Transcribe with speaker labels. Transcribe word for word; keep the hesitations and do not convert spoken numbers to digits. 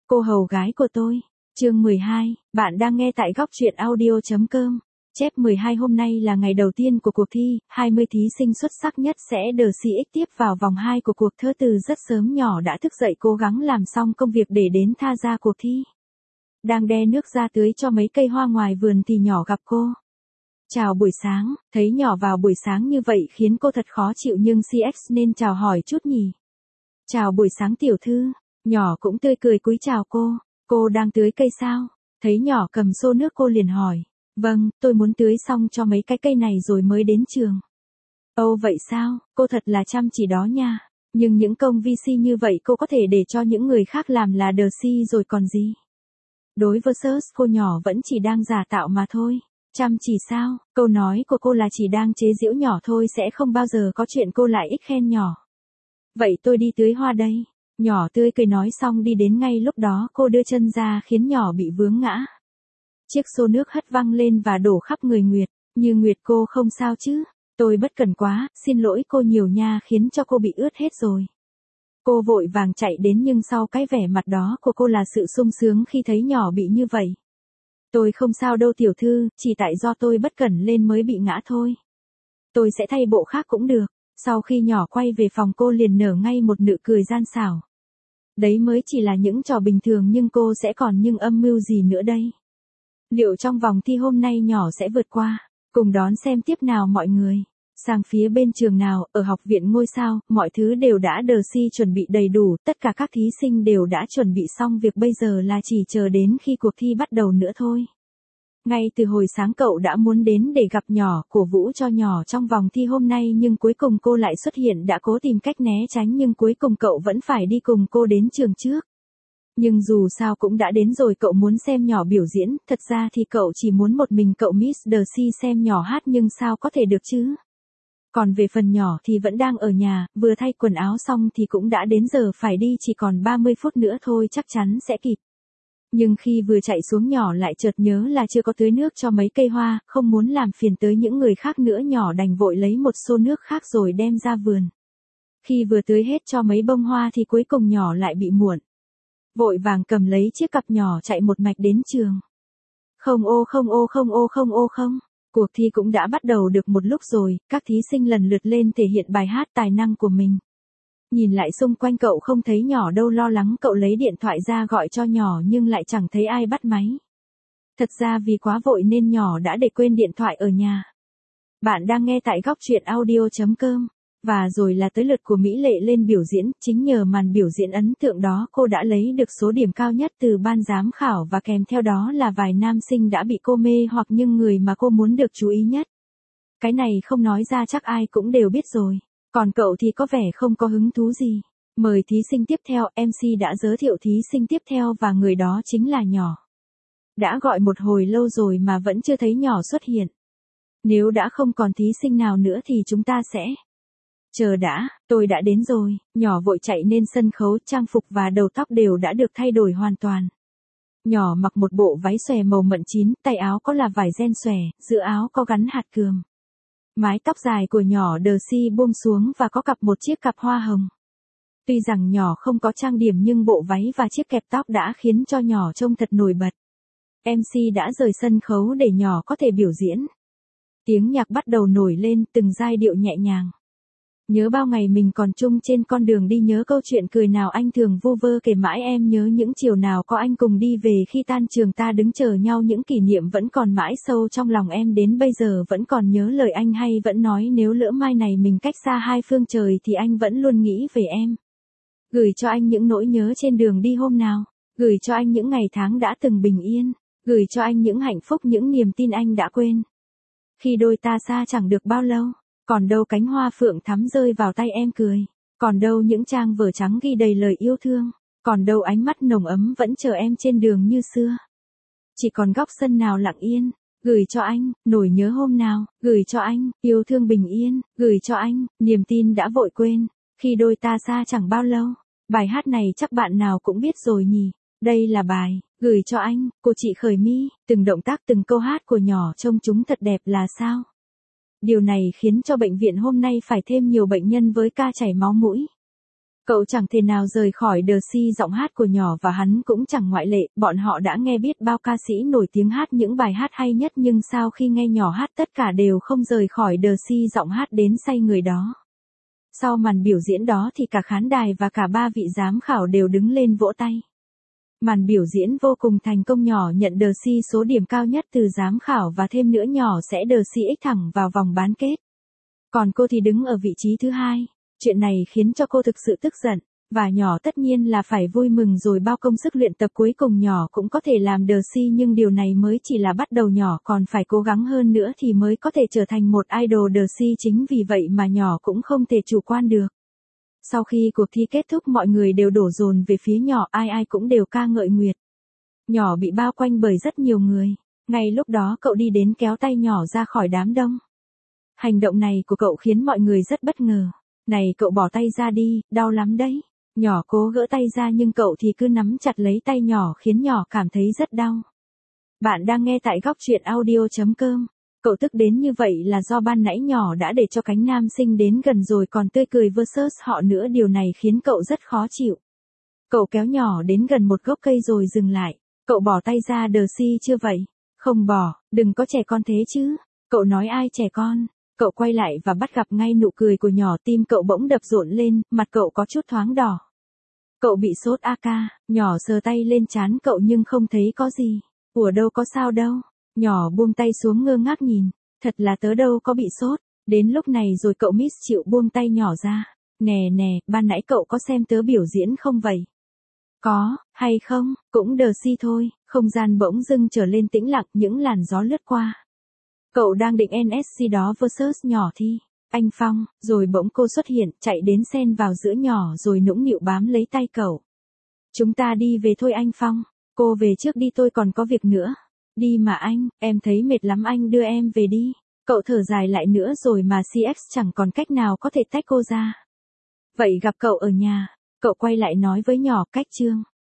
Speaker 1: Cô hầu gái của tôi. Chương mười hai, bạn đang nghe tại góc truyện audio chấm com. Chép mười hai hôm nay là ngày đầu tiên của cuộc thi, hai mươi thí sinh xuất sắc nhất sẽ đờ xê ích tiếp vào vòng hai của cuộc thơ. Từ rất sớm nhỏ đã thức dậy cố gắng làm xong công việc để đến tham gia cuộc thi. Đang đe nước ra tưới cho mấy cây hoa ngoài vườn thì nhỏ gặp cô. Chào buổi sáng, thấy nhỏ vào buổi sáng như vậy khiến cô thật khó chịu nhưng xê ích nên chào hỏi chút nhỉ. Chào buổi sáng tiểu thư, nhỏ cũng tươi cười cúi chào cô, cô đang tưới cây sao? Thấy nhỏ cầm xô nước cô liền hỏi, vâng, tôi muốn tưới xong cho mấy cái cây này rồi mới đến trường. Ồ vậy sao, cô thật là chăm chỉ đó nha, nhưng những công vê xê như vậy cô có thể để cho những người khác làm là đờ xê rồi còn gì. Đối versus cô nhỏ vẫn chỉ đang giả tạo mà thôi. Chăm chỉ sao, câu nói của cô là chỉ đang chế giễu nhỏ thôi, sẽ không bao giờ có chuyện cô lại ích khen nhỏ. Vậy tôi đi tưới hoa đây. Nhỏ tươi cười nói xong đi đến, ngay lúc đó cô đưa chân ra khiến nhỏ bị vướng ngã. Chiếc xô nước hất văng lên và đổ khắp người Nguyệt. Như Nguyệt cô không sao chứ? Tôi bất cẩn quá, xin lỗi cô nhiều nha, khiến cho cô bị ướt hết rồi. Cô vội vàng chạy đến nhưng sau cái vẻ mặt đó của cô là sự sung sướng khi thấy nhỏ bị như vậy. Tôi không sao đâu tiểu thư, chỉ tại do tôi bất cẩn lên mới bị ngã thôi. Tôi sẽ thay bộ khác cũng được. Sau khi nhỏ quay về phòng cô liền nở ngay một nụ cười gian xảo. Đấy mới chỉ là những trò bình thường nhưng cô sẽ còn những âm mưu gì nữa đây? Liệu trong vòng thi hôm nay nhỏ sẽ vượt qua? Cùng đón xem tiếp nào mọi người. Sang phía bên trường nào, ở học viện ngôi sao, mọi thứ đều đã đờ xê chuẩn bị đầy đủ, tất cả các thí sinh đều đã chuẩn bị xong việc, bây giờ là chỉ chờ đến khi cuộc thi bắt đầu nữa thôi. Ngay từ hồi sáng cậu đã muốn đến để gặp nhỏ, cổ vũ cho nhỏ trong vòng thi hôm nay nhưng cuối cùng cô lại xuất hiện, đã cố tìm cách né tránh nhưng cuối cùng cậu vẫn phải đi cùng cô đến trường trước. Nhưng dù sao cũng đã đến rồi, cậu muốn xem nhỏ biểu diễn, thật ra thì cậu chỉ muốn một mình cậu Miss đờ xê xem nhỏ hát nhưng sao có thể được chứ. Còn về phần nhỏ thì vẫn đang ở nhà, vừa thay quần áo xong thì cũng đã đến giờ phải đi, chỉ còn ba mươi phút nữa thôi chắc chắn sẽ kịp. Nhưng khi vừa chạy xuống nhỏ lại chợt nhớ là chưa có tưới nước cho mấy cây hoa, không muốn làm phiền tới những người khác nữa, nhỏ đành vội lấy một xô nước khác rồi đem ra vườn. Khi vừa tưới hết cho mấy bông hoa thì cuối cùng nhỏ lại bị muộn. Vội vàng cầm lấy chiếc cặp nhỏ chạy một mạch đến trường. Không ô không ô không ô không ô không. Cuộc thi cũng đã bắt đầu được một lúc rồi, các thí sinh lần lượt lên thể hiện bài hát tài năng của mình. Nhìn lại xung quanh cậu không thấy nhỏ đâu, lo lắng cậu lấy điện thoại ra gọi cho nhỏ nhưng lại chẳng thấy ai bắt máy. Thật ra vì quá vội nên nhỏ đã để quên điện thoại ở nhà. Bạn đang nghe tại góc truyện audio chấm com. Và rồi là tới lượt của Mỹ Lệ lên biểu diễn, chính nhờ màn biểu diễn ấn tượng đó cô đã lấy được số điểm cao nhất từ ban giám khảo và kèm theo đó là vài nam sinh đã bị cô mê hoặc nhưng người mà cô muốn được chú ý nhất. Cái này không nói ra chắc ai cũng đều biết rồi. Còn cậu thì có vẻ không có hứng thú gì. Mời thí sinh tiếp theo, em xê đã giới thiệu thí sinh tiếp theo và người đó chính là nhỏ. Đã gọi một hồi lâu rồi mà vẫn chưa thấy nhỏ xuất hiện. Nếu đã không còn thí sinh nào nữa thì chúng ta sẽ... Chờ đã, tôi đã đến rồi. Nhỏ vội chạy lên sân khấu, trang phục và đầu tóc đều đã được thay đổi hoàn toàn. Nhỏ mặc một bộ váy xòe màu mận chín, tay áo có là vải ren xòe, giữa áo có gắn hạt cườm. Mái tóc dài của nhỏ đờ xê buông xuống và có cặp một chiếc cặp hoa hồng. Tuy rằng nhỏ không có trang điểm nhưng bộ váy và chiếc kẹp tóc đã khiến cho nhỏ trông thật nổi bật. em xê đã rời sân khấu để nhỏ có thể biểu diễn. Tiếng nhạc bắt đầu nổi lên, từng giai điệu nhẹ nhàng. Nhớ bao ngày mình còn chung trên con đường đi, nhớ câu chuyện cười nào anh thường vu vơ kể mãi, em nhớ những chiều nào có anh cùng đi về khi tan trường ta đứng chờ nhau, những kỷ niệm vẫn còn mãi sâu trong lòng em, đến bây giờ vẫn còn nhớ lời anh hay vẫn nói nếu lỡ mai này mình cách xa hai phương trời thì anh vẫn luôn nghĩ về em. Gửi cho anh những nỗi nhớ trên đường đi hôm nào, gửi cho anh những ngày tháng đã từng bình yên, gửi cho anh những hạnh phúc, những niềm tin anh đã quên. Khi đôi ta xa chẳng được bao lâu. Còn đâu cánh hoa phượng thắm rơi vào tay em cười. Còn đâu những trang vở trắng ghi đầy lời yêu thương. Còn đâu ánh mắt nồng ấm vẫn chờ em trên đường như xưa. Chỉ còn góc sân nào lặng yên. Gửi cho anh, nỗi nhớ hôm nào. Gửi cho anh, yêu thương bình yên. Gửi cho anh, niềm tin đã vội quên. Khi đôi ta xa chẳng bao lâu. Bài hát này chắc bạn nào cũng biết rồi nhỉ. Đây là bài, gửi cho anh, của chị Khởi My. Từng động tác từng câu hát của nhỏ trông chúng thật đẹp là sao. Điều này khiến cho bệnh viện hôm nay phải thêm nhiều bệnh nhân với ca chảy máu mũi. Cậu chẳng thể nào rời khỏi The Sea, giọng hát của nhỏ và hắn cũng chẳng ngoại lệ, bọn họ đã nghe biết bao ca sĩ nổi tiếng hát những bài hát hay nhất nhưng sau khi nghe nhỏ hát tất cả đều không rời khỏi The Sea, giọng hát đến say người đó. Sau màn biểu diễn đó thì cả khán đài và cả ba vị giám khảo đều đứng lên vỗ tay. Màn biểu diễn vô cùng thành công, nhỏ nhận The Sea số điểm cao nhất từ giám khảo và thêm nữa nhỏ sẽ The Sea X thẳng vào vòng bán kết. Còn cô thì đứng ở vị trí thứ hai. Chuyện này khiến cho cô thực sự tức giận, và nhỏ tất nhiên là phải vui mừng rồi, bao công sức luyện tập cuối cùng nhỏ cũng có thể làm The Sea, nhưng điều này mới chỉ là bắt đầu, nhỏ còn phải cố gắng hơn nữa thì mới có thể trở thành một idol The Sea, chính vì vậy mà nhỏ cũng không thể chủ quan được. Sau khi cuộc thi kết thúc mọi người đều đổ dồn về phía nhỏ, ai ai cũng đều ca ngợi Nguyệt. Nhỏ bị bao quanh bởi rất nhiều người, ngay lúc đó cậu đi đến kéo tay nhỏ ra khỏi đám đông. Hành động này của cậu khiến mọi người rất bất ngờ. Này cậu bỏ tay ra đi, đau lắm đấy. Nhỏ cố gỡ tay ra nhưng cậu thì cứ nắm chặt lấy tay nhỏ khiến nhỏ cảm thấy rất đau. Bạn đang nghe tại góc truyện audio chấm com. Cậu tức đến như vậy là do ban nãy nhỏ đã để cho cánh nam sinh đến gần rồi còn tươi cười versus họ nữa, điều này khiến cậu rất khó chịu. Cậu kéo nhỏ đến gần một gốc cây rồi dừng lại. Cậu bỏ tay ra The Sea chưa vậy? Không bỏ, đừng có trẻ con thế chứ. Cậu nói ai trẻ con? Cậu quay lại và bắt gặp ngay nụ cười của nhỏ, tim cậu bỗng đập rộn lên, mặt cậu có chút thoáng đỏ. Cậu bị sốt a ca, nhỏ sờ tay lên trán cậu nhưng không thấy có gì. Ủa đâu có sao đâu. Nhỏ buông tay xuống ngơ ngác nhìn, thật là tớ đâu có bị sốt. Đến lúc này rồi cậu miss chịu buông tay nhỏ ra. Nè nè, ban nãy cậu có xem tớ biểu diễn không vậy? Có, hay không, cũng The Sea thôi. Không gian bỗng dưng trở lên tĩnh lặng, những làn gió lướt qua. Cậu đang định en ét xê đó versus nhỏ thì, anh Phong, rồi bỗng cô xuất hiện, chạy đến xen vào giữa nhỏ rồi nũng nịu bám lấy tay cậu. Chúng ta đi về thôi anh Phong, cô về trước đi tôi còn có việc nữa. Đi mà anh, em thấy mệt lắm anh đưa em về đi. Cậu thở dài lại nữa rồi mà xê ích chẳng còn cách nào có thể tách cô ra. Vậy gặp cậu ở nhà, cậu quay lại nói với nhỏ, cách Trương,